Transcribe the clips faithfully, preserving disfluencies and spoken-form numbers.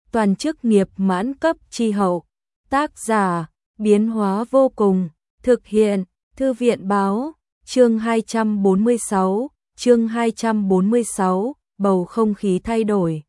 toàn chức nghiệp mãn cấp chi hậu. Tác giả, biến hóa vô cùng, thực hiện, Thư viện báo, chương hai trăm bốn mươi sáu, chương hai trăm bốn mươi sáu, bầu không khí thay đổi.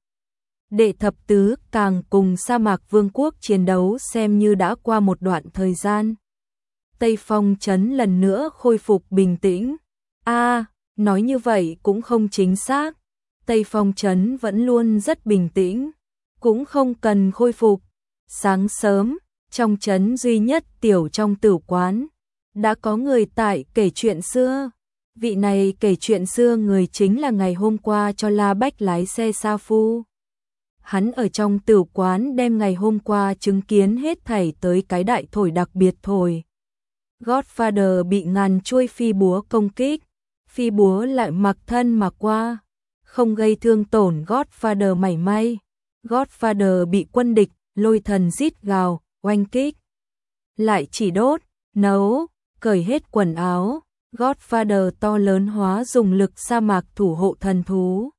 Đệ thập tứ càng cùng sa mạc vương quốc chiến đấu xem như đã qua một đoạn thời gian. Tây Phong trấn lần nữa khôi phục bình tĩnh. A, à, nói như vậy cũng không chính xác. Tây Phong trấn vẫn luôn rất bình tĩnh, cũng không cần khôi phục. Sáng sớm, trong trấn duy nhất tiểu trong tử quán, đã có người tại kể chuyện xưa. Vị này kể chuyện xưa người chính là ngày hôm qua cho La Bách lái xe Sa Phu. Hắn ở trong tử quán đem ngày hôm qua chứng kiến hết thảy tới cái đại thổi đặc biệt thổi. Godfather bị ngàn chuôi phi búa công kích, phi búa lại mặc thân mà qua, không gây thương tổn Godfather mảy may. Godfather bị quân địch, lôi thần rít gào, oanh kích. Lại chỉ đốt, nấu, cởi hết quần áo. Godfather to lớn hóa dùng lực sa mạc thủ hộ thần thú.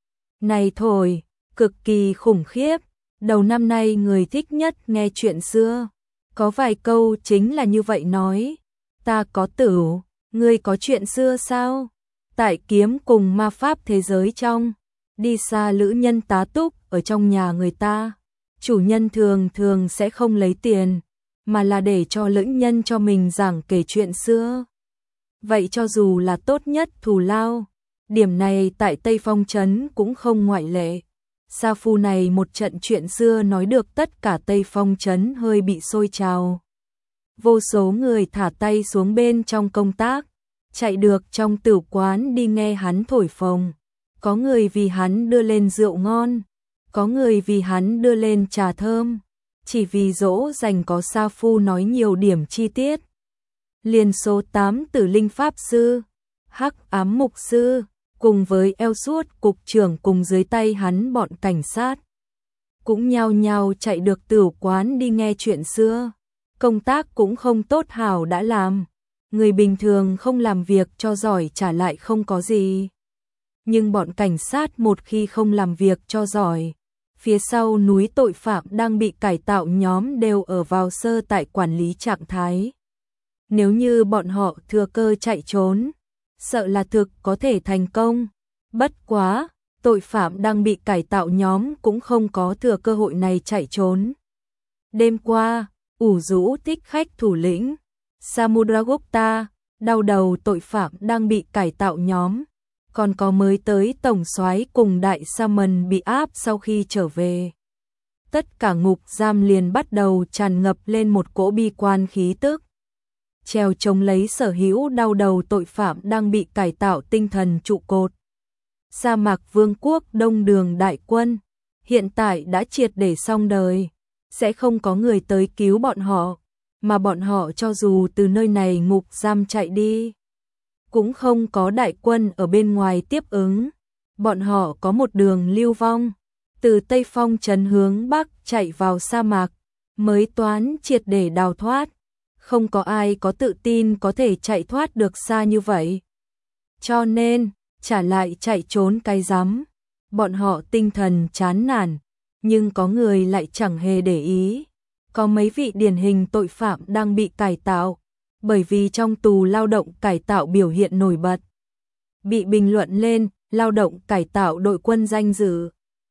Này thổi, cực kỳ khủng khiếp. Đầu năm nay người thích nhất nghe chuyện xưa. Có vài câu chính là như vậy nói. Ta có tửu, ngươi có chuyện xưa sao? Tại kiếm cùng ma pháp thế giới trong. Đi xa lữ nhân tá túc ở trong nhà người ta. Chủ nhân thường thường sẽ không lấy tiền, mà là để cho lữ nhân cho mình giảng kể chuyện xưa. Vậy cho dù là tốt nhất thù lao, điểm này tại Tây Phong trấn cũng không ngoại lệ. Sa Phu này một trận chuyện xưa nói được tất cả Tây Phong trấn hơi bị sôi trào. Vô số người thả tay xuống bên trong công tác, chạy được trong tử quán đi nghe hắn thổi phồng. Có người vì hắn đưa lên rượu ngon, có người vì hắn đưa lên trà thơm, chỉ vì dỗ dành có Sa Phu nói nhiều điểm chi tiết. Liền số tám Tử Linh Pháp Sư, Hắc Ám Mục Sư, cùng với eo suốt cục trưởng cùng dưới tay hắn bọn cảnh sát, cũng nhao nhao chạy được tử quán đi nghe chuyện xưa. Công tác cũng không tốt hảo đã làm, người bình thường không làm việc cho giỏi trả lại không có gì. Nhưng bọn cảnh sát một khi không làm việc cho giỏi, phía sau núi tội phạm đang bị cải tạo nhóm đều ở vào sơ tại quản lý trạng thái. Nếu như bọn họ thừa cơ chạy trốn, sợ là thực có thể thành công. Bất quá, tội phạm đang bị cải tạo nhóm cũng không có thừa cơ hội này chạy trốn. Đêm qua, ủ rũ thích khách thủ lĩnh Samudragupta, đau đầu tội phạm đang bị cải tạo nhóm, còn có mới tới tổng soái cùng đại Saman bị áp sau khi trở về. Tất cả ngục giam liền bắt đầu tràn ngập lên một cỗ bi quan khí tức. Treo chống lấy sở hữu đau đầu tội phạm đang bị cải tạo tinh thần trụ cột. Sa mạc vương quốc Đông Đường đại quân hiện tại đã triệt để xong đời, sẽ không có người tới cứu bọn họ, mà bọn họ cho dù từ nơi này ngục giam chạy đi, cũng không có đại quân ở bên ngoài tiếp ứng. Bọn họ có một đường lưu vong, từ Tây Phong trấn hướng Bắc chạy vào sa mạc, mới toán triệt để đào thoát. Không có ai có tự tin có thể chạy thoát được xa như vậy. Cho nên, trả lại chạy trốn cái rắm. Bọn họ tinh thần chán nản, nhưng có người lại chẳng hề để ý. Có mấy vị điển hình tội phạm đang bị cải tạo, bởi vì trong tù lao động cải tạo biểu hiện nổi bật. Bị bình luận lên, lao động cải tạo đội quân danh dự.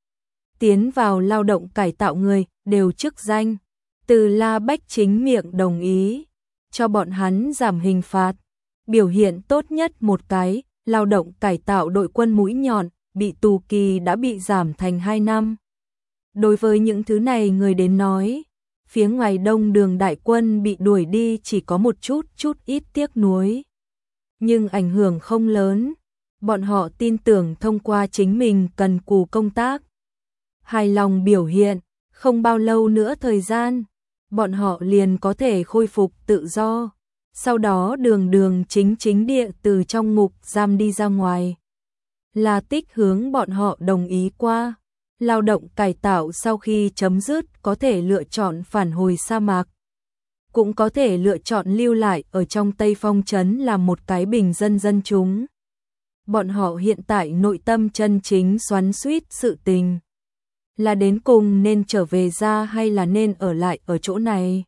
Tiến vào lao động cải tạo người, đều chức danh. Từ La Bách chính miệng đồng ý cho bọn hắn giảm hình phạt. Biểu hiện tốt nhất một cái, lao động cải tạo đội quân mũi nhọn, bị tù kỳ đã bị giảm thành hai năm. Đối với những thứ này người đến nói, phía ngoài Đông Đường đại quân bị đuổi đi chỉ có một chút chút ít tiếc nuối. Nhưng ảnh hưởng không lớn, bọn họ tin tưởng thông qua chính mình cần cù công tác. Hài lòng biểu hiện, không bao lâu nữa thời gian, bọn họ liền có thể khôi phục tự do. Sau đó đường đường chính chính địa từ trong ngục giam đi ra ngoài. Là Tích hướng bọn họ đồng ý qua. Lao động cải tạo sau khi chấm dứt có thể lựa chọn phản hồi sa mạc, cũng có thể lựa chọn lưu lại ở trong Tây Phong trấn làm một cái bình dân dân chúng. Bọn họ hiện tại nội tâm chân chính xoắn xuýt sự tình. là đến cùng nên trở về ra hay là nên ở lại ở chỗ này.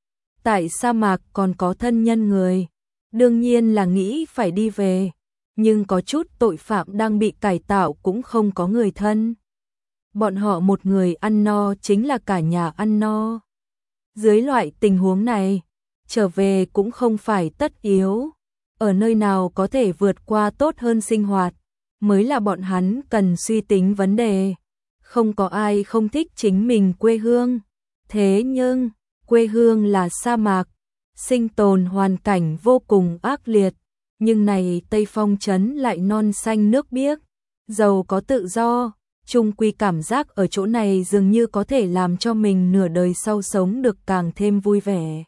Tại sa mạc còn có thân nhân người, đương nhiên là nghĩ phải đi về, nhưng có chút tội phạm đang bị cải tạo cũng không có người thân. Bọn họ một người ăn no chính là cả nhà ăn no. Dưới loại tình huống này, trở về cũng không phải tất yếu, ở nơi nào có thể vượt qua tốt hơn sinh hoạt, mới là bọn hắn cần suy tính vấn đề. Không có ai không thích chính mình quê hương, thế nhưng quê hương là sa mạc, sinh tồn hoàn cảnh vô cùng ác liệt, nhưng này Tây Phong trấn lại non xanh nước biếc, giàu có tự do, chung quy cảm giác ở chỗ này dường như có thể làm cho mình nửa đời sau sống được càng thêm vui vẻ.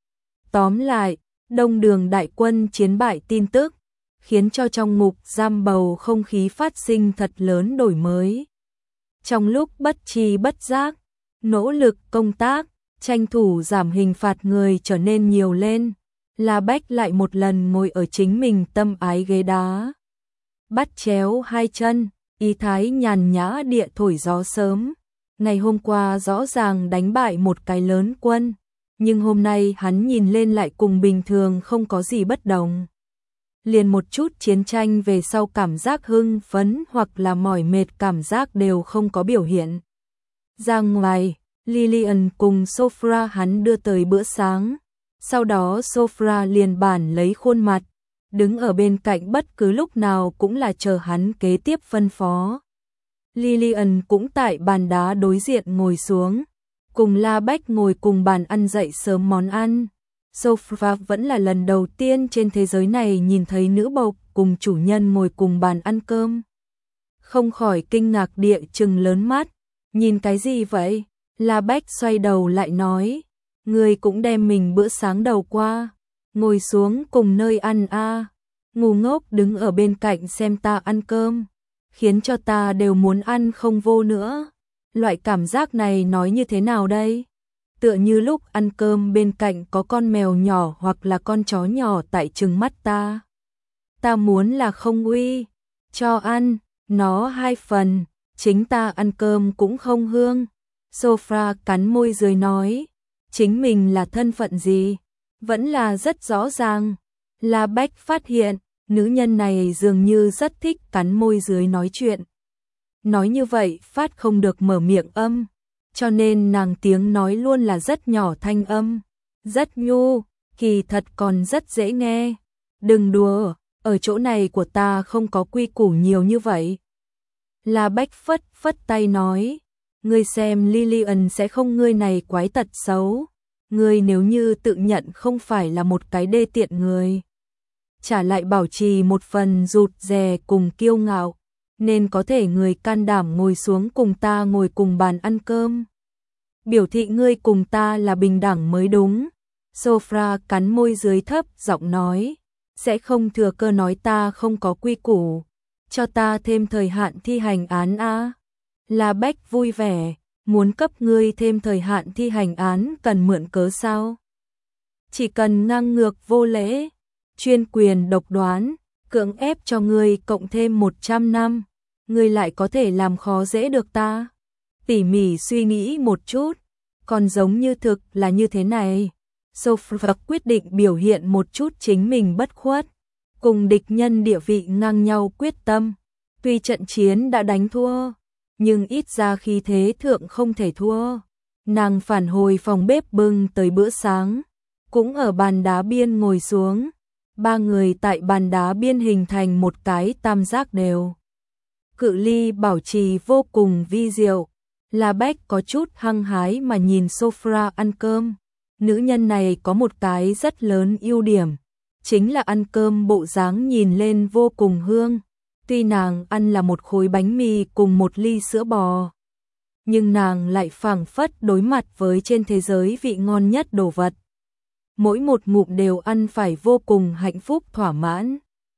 Tóm lại, Đông Đường đại quân chiến bại tin tức, khiến cho trong ngục giam bầu không khí phát sinh thật lớn đổi mới. Trong lúc bất tri bất giác, nỗ lực công tác, tranh thủ giảm hình phạt người trở nên nhiều lên, La Bách lại một lần ngồi ở chính mình tâm ái ghế đá. Bắt chéo hai chân, ý thái nhàn nhã địa thổi gió sớm. Ngày hôm qua rõ ràng đánh bại một cái lớn quân, nhưng hôm nay hắn nhìn lên lại cùng bình thường không có gì bất đồng. Liền một chút chiến tranh về sau cảm giác hưng phấn hoặc là mỏi mệt cảm giác đều không có biểu hiện. Ra ngoài, Lillian cùng Sophia hắn đưa tới bữa sáng, sau đó Sophia liền bản lấy khuôn mặt, đứng ở bên cạnh bất cứ lúc nào cũng là chờ hắn kế tiếp phân phó. Lillian cũng tại bàn đá đối diện ngồi xuống, cùng La Bách ngồi cùng bàn ăn dậy sớm món ăn. Sophia vẫn là lần đầu tiên trên thế giới này nhìn thấy nữ bộc cùng chủ nhân ngồi cùng bàn ăn cơm. Không khỏi kinh ngạc địa trừng lớn mắt, nhìn cái gì vậy? La Bách xoay đầu lại nói, người cũng đem mình bữa sáng đầu qua, ngồi xuống cùng nơi ăn a. À. Ngu ngốc đứng ở bên cạnh xem ta ăn cơm, khiến cho ta đều muốn ăn không vô nữa. Loại cảm giác này nói như thế nào đây? Tựa như lúc ăn cơm bên cạnh có con mèo nhỏ hoặc là con chó nhỏ tại trừng mắt ta. Ta muốn là không uy, cho ăn, nó hai phần, chính ta ăn cơm cũng không hương. Sophia cắn môi dưới nói, chính mình là thân phận gì? Vẫn là rất rõ ràng. La Bách phát hiện, nữ nhân này dường như rất thích cắn môi dưới nói chuyện. Nói như vậy phát không được mở miệng âm, cho nên nàng tiếng nói luôn là rất nhỏ thanh âm, rất nhu, kỳ thật còn rất dễ nghe. Đừng đùa, ở chỗ này của ta không có quy củ nhiều như vậy. La Bách phất phất tay nói, ngươi xem Lillian sẽ không ngươi này quái tật xấu, ngươi nếu như tự nhận không phải là một cái đê tiện người, trả lại bảo trì một phần rụt rè cùng kiêu ngạo, nên có thể người can đảm ngồi xuống cùng ta ngồi cùng bàn ăn cơm. Biểu thị ngươi cùng ta là bình đẳng mới đúng. Sophia cắn môi dưới thấp giọng nói, sẽ không thừa cơ nói ta không có quy củ, cho ta thêm thời hạn thi hành án a. La Bách vui vẻ, muốn cấp ngươi thêm thời hạn thi hành án cần mượn cớ sao? Chỉ cần ngang ngược vô lễ, chuyên quyền độc đoán, cưỡng ép cho ngươi cộng thêm một trăm năm, ngươi lại có thể làm khó dễ được ta. Tỉ mỉ suy nghĩ một chút, còn giống như thực là như thế này. Sophia quyết định biểu hiện một chút chính mình bất khuất, cùng địch nhân địa vị ngang nhau quyết tâm. Tuy trận chiến đã đánh thua, nhưng ít ra khí thế thượng không thể thua. Nàng phản hồi phòng bếp bưng tới bữa sáng, cũng ở bàn đá biên ngồi xuống. Ba người tại bàn đá biên hình thành một cái tam giác đều. Cự ly bảo trì vô cùng vi diệu. La Bách có chút hăng hái mà nhìn Sophia ăn cơm. Nữ nhân này có một cái rất lớn ưu điểm, chính là ăn cơm bộ dáng nhìn lên vô cùng hương. Tuy nàng ăn là một khối bánh mì cùng một ly sữa bò, nhưng nàng lại phảng phất đối mặt với trên thế giới vị ngon nhất đồ vật. Mỗi một ngụm đều ăn phải vô cùng hạnh phúc thỏa mãn.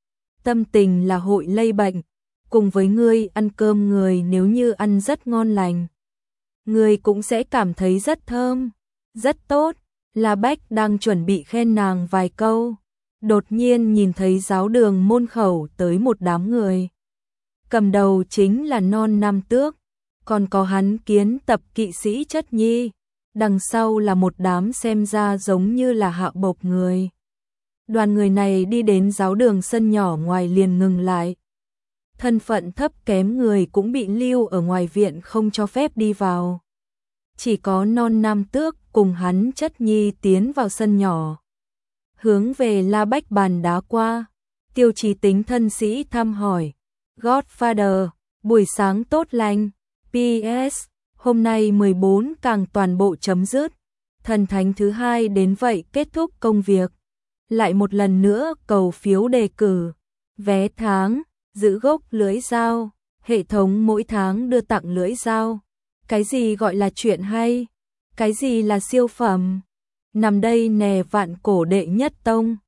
Tâm tình là hội lây bệnh, cùng với ngươi ăn cơm người nếu như ăn rất ngon lành, ngươi cũng sẽ cảm thấy rất thơm, rất tốt. La Bách đang chuẩn bị khen nàng vài câu, đột nhiên nhìn thấy giáo đường môn khẩu tới một đám người. Cầm đầu chính là Non Nam Tước, còn có hắn kiến tập kỵ sĩ Chất Nhi, đằng sau là một đám xem ra giống như là hạ bộc người. Đoàn người này đi đến giáo đường sân nhỏ ngoài liền ngừng lại. Thân phận thấp kém người cũng bị lưu ở ngoài viện không cho phép đi vào. Chỉ có Non Nam Tước cùng hắn Chất Nhi tiến vào sân nhỏ. Hướng về La Bách bàn đá qua, Tiêu Chí Tính thân sĩ thăm hỏi. Godfather, buổi sáng tốt lành. pê ét, hôm nay mười bốn càng toàn bộ chấm dứt. Thần thánh thứ hai đến vậy kết thúc công việc. Lại một lần nữa cầu phiếu đề cử. Vé tháng, giữ gốc lưỡi dao. Hệ thống mỗi tháng đưa tặng lưỡi dao. Cái gì gọi là chuyện hay? Cái gì là siêu phẩm? Nằm đây nè vạn cổ đệ nhất tông.